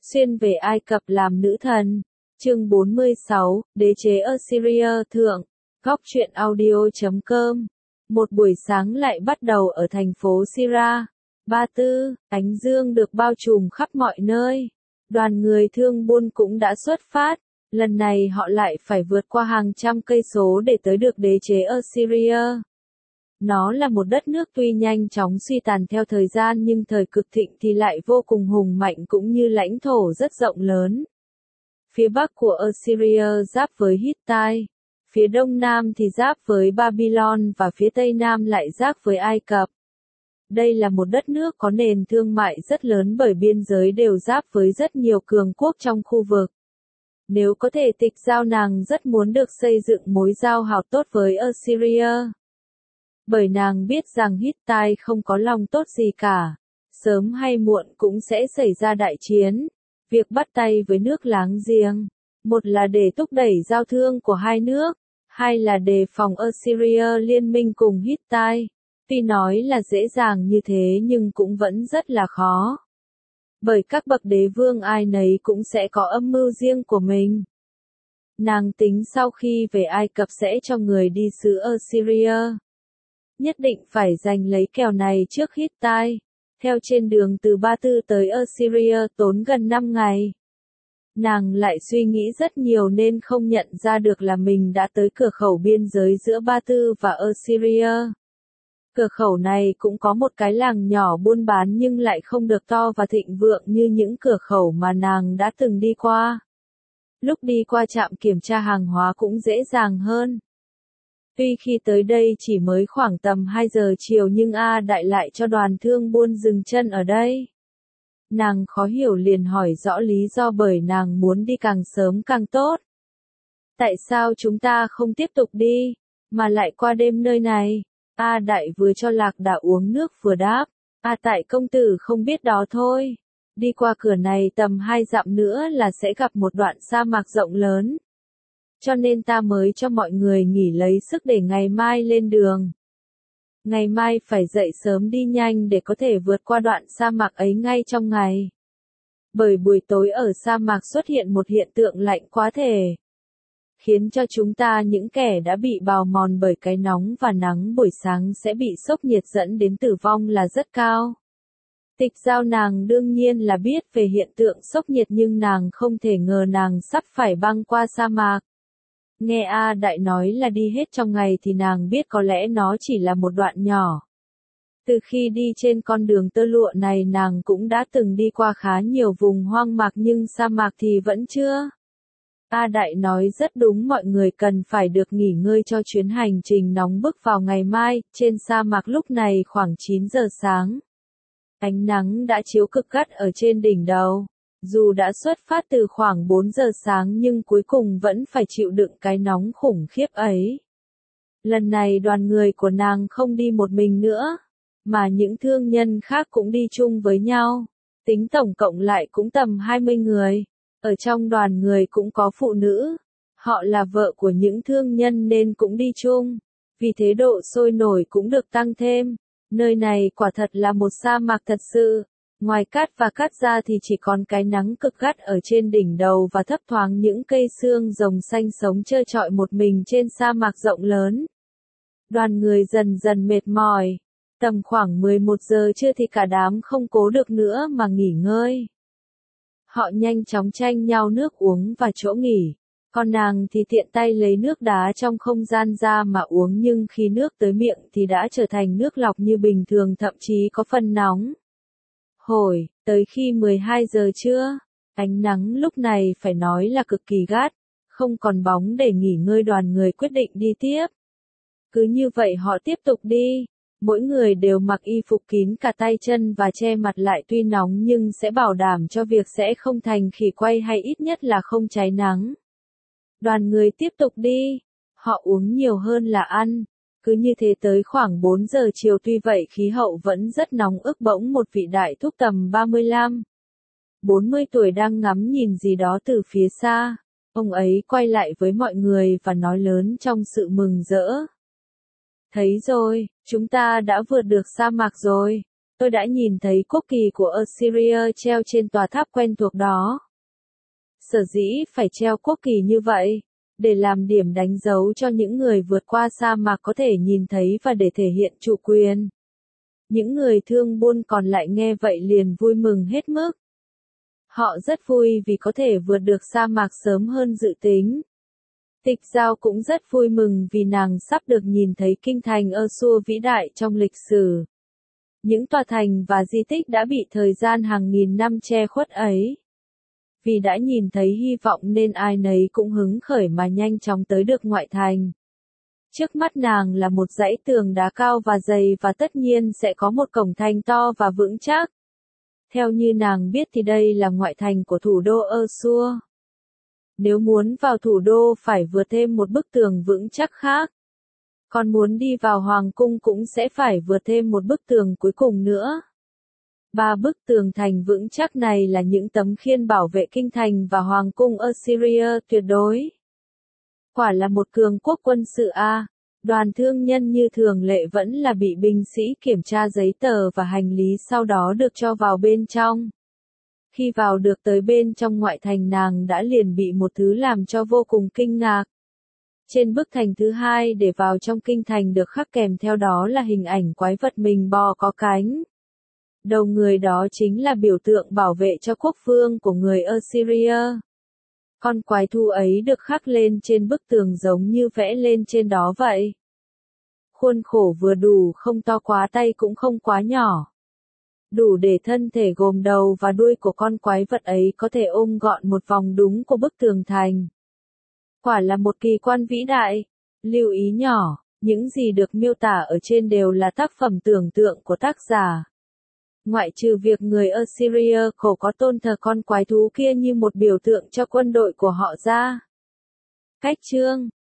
xuyên về Ai Cập làm nữ thần. Chương 46, Đế chế Assyria thượng. Góc truyện audio.com. Một buổi sáng lại bắt đầu ở thành phố Sira, Ba Tư, ánh dương được bao trùm khắp mọi nơi. Đoàn người thương buôn cũng đã xuất phát, lần này họ lại phải vượt qua hàng trăm cây số để tới được đế chế Assyria. Nó là một đất nước tuy nhanh chóng suy tàn theo thời gian nhưng thời cực thịnh thì lại vô cùng hùng mạnh cũng như lãnh thổ rất rộng lớn. Phía bắc của Assyria giáp với Hittite, phía đông nam thì giáp với Babylon và phía tây nam lại giáp với Ai Cập. Đây là một đất nước có nền thương mại rất lớn bởi biên giới đều giáp với rất nhiều cường quốc trong khu vực. Nếu có thể tịch giao, nàng rất muốn được xây dựng mối giao hảo tốt với Assyria. Bởi nàng biết rằng Hittite không có lòng tốt gì cả, sớm hay muộn cũng sẽ xảy ra đại chiến. Việc bắt tay với nước láng giềng, một là để thúc đẩy giao thương của hai nước, hai là đề phòng Assyria liên minh cùng Hittite. Tuy nói là dễ dàng như thế nhưng cũng vẫn rất là khó. Bởi các bậc đế vương ai nấy cũng sẽ có âm mưu riêng của mình. Nàng tính sau khi về Ai Cập sẽ cho người đi sứ Assyria. Nhất định phải giành lấy kèo này trước Hittite. Theo trên đường từ Ba Tư tới Assyria tốn gần 5 ngày. Nàng lại suy nghĩ rất nhiều nên không nhận ra được là mình đã tới cửa khẩu biên giới giữa Ba Tư và Assyria. Cửa khẩu này cũng có một cái làng nhỏ buôn bán nhưng lại không được to và thịnh vượng như những cửa khẩu mà nàng đã từng đi qua. Lúc đi qua trạm kiểm tra hàng hóa cũng dễ dàng hơn. Tuy khi tới đây chỉ mới khoảng tầm 2 giờ chiều nhưng A Đại lại cho đoàn thương buôn dừng chân ở đây. Nàng khó hiểu liền hỏi rõ lý do bởi nàng muốn đi càng sớm càng tốt. Tại sao chúng ta không tiếp tục đi, mà lại qua đêm nơi này? A Đại vừa cho Lạc Đà uống nước vừa đáp. Tại công tử không biết đó thôi. Đi qua cửa này tầm 2 dặm nữa là sẽ gặp một đoạn sa mạc rộng lớn. Cho nên ta mới cho mọi người nghỉ lấy sức để ngày mai lên đường. Ngày mai phải dậy sớm đi nhanh để có thể vượt qua đoạn sa mạc ấy ngay trong ngày. Bởi buổi tối ở sa mạc xuất hiện một hiện tượng lạnh quá thể, khiến cho chúng ta những kẻ đã bị bào mòn bởi cái nóng và nắng buổi sáng sẽ bị sốc nhiệt dẫn đến tử vong là rất cao. Tịch giao nàng đương nhiên là biết về hiện tượng sốc nhiệt nhưng nàng không thể ngờ nàng sắp phải băng qua sa mạc. Nghe A Đại nói là đi hết trong ngày thì nàng biết có lẽ nó chỉ là một đoạn nhỏ. Từ khi đi trên con đường tơ lụa này nàng cũng đã từng đi qua khá nhiều vùng hoang mạc nhưng sa mạc thì vẫn chưa. A Đại nói rất đúng, mọi người cần phải được nghỉ ngơi cho chuyến hành trình nóng bức vào ngày mai. Trên sa mạc lúc này khoảng 9 giờ sáng. Ánh nắng đã chiếu cực gắt ở trên đỉnh đầu. Dù đã xuất phát từ khoảng 4 giờ sáng nhưng cuối cùng vẫn phải chịu đựng cái nóng khủng khiếp ấy. Lần này đoàn người của nàng không đi một mình nữa, mà những thương nhân khác cũng đi chung với nhau. Tính tổng cộng lại cũng tầm 20 người. Ở trong đoàn người cũng có phụ nữ. Họ là vợ của những thương nhân nên cũng đi chung. Vì thế độ sôi nổi cũng được tăng thêm. Nơi này quả thật là một sa mạc thật sự. Ngoài cát và cát ra thì chỉ còn cái nắng cực gắt ở trên đỉnh đầu và thấp thoáng những cây xương rồng xanh sống trơ trọi một mình trên sa mạc rộng lớn. Đoàn người dần dần mệt mỏi. Tầm khoảng 11 giờ trưa thì cả đám không cố được nữa mà nghỉ ngơi. Họ nhanh chóng tranh nhau nước uống và chỗ nghỉ. Còn nàng thì tiện tay lấy nước đá trong không gian ra mà uống nhưng khi nước tới miệng thì đã trở thành nước lọc như bình thường, thậm chí có phần nóng. Hồi, tới khi 12 giờ trưa, ánh nắng lúc này phải nói là cực kỳ gắt, không còn bóng để nghỉ ngơi, đoàn người quyết định đi tiếp. Cứ như vậy họ tiếp tục đi, mỗi người đều mặc y phục kín cả tay chân và che mặt lại, tuy nóng nhưng sẽ bảo đảm cho việc sẽ không thành khỉ quay hay ít nhất là không cháy nắng. Đoàn người tiếp tục đi, họ uống nhiều hơn là ăn. Cứ như thế tới khoảng 4 giờ chiều, tuy vậy khí hậu vẫn rất nóng ức, bỗng một vị đại thúc tầm 35, 40 tuổi đang ngắm nhìn gì đó từ phía xa. Ông ấy quay lại với mọi người và nói lớn trong sự mừng rỡ. Thấy rồi, chúng ta đã vượt được sa mạc rồi. Tôi đã nhìn thấy quốc kỳ của Assyria treo trên tòa tháp quen thuộc đó. Sở dĩ phải treo quốc kỳ như vậy, để làm điểm đánh dấu cho những người vượt qua sa mạc có thể nhìn thấy và để thể hiện chủ quyền. Những người thương buôn còn lại nghe vậy liền vui mừng hết mức. Họ rất vui vì có thể vượt được sa mạc sớm hơn dự tính. Tịch Giao cũng rất vui mừng vì nàng sắp được nhìn thấy kinh thành Assur vĩ đại trong lịch sử. Những tòa thành và di tích đã bị thời gian hàng nghìn năm che khuất ấy. Vì đã nhìn thấy hy vọng nên ai nấy cũng hứng khởi mà nhanh chóng tới được ngoại thành. Trước mắt nàng là một dãy tường đá cao và dày và tất nhiên sẽ có một cổng thành to và vững chắc. Theo như nàng biết thì đây là ngoại thành của thủ đô Assur. Nếu muốn vào thủ đô phải vượt thêm một bức tường vững chắc khác. Còn muốn đi vào hoàng cung cũng sẽ phải vượt thêm một bức tường cuối cùng nữa. 3 bức tường thành vững chắc này là những tấm khiên bảo vệ kinh thành và hoàng cung Assyria tuyệt đối. Quả là một cường quốc quân sự a. Đoàn thương nhân như thường lệ vẫn là bị binh sĩ kiểm tra giấy tờ và hành lý sau đó được cho vào bên trong. Khi vào được tới bên trong ngoại thành nàng đã liền bị một thứ làm cho vô cùng kinh ngạc. Trên bức thành thứ hai để vào trong kinh thành được khắc kèm theo đó là hình ảnh quái vật mình bò có cánh. Đầu người đó chính là biểu tượng bảo vệ cho quốc vương của người Assyria. Con quái thú ấy được khắc lên trên bức tường giống như vẽ lên trên đó vậy. Khuôn khổ vừa đủ, không to quá, tay cũng không quá nhỏ. Đủ để thân thể gồm đầu và đuôi của con quái vật ấy có thể ôm gọn một vòng đúng của bức tường thành. Quả là một kỳ quan vĩ đại. Lưu ý nhỏ, những gì được miêu tả ở trên đều là tác phẩm tưởng tượng của tác giả. Ngoại trừ việc người Assyria khổ có tôn thờ con quái thú kia như một biểu tượng cho quân đội của họ ra. Cách chương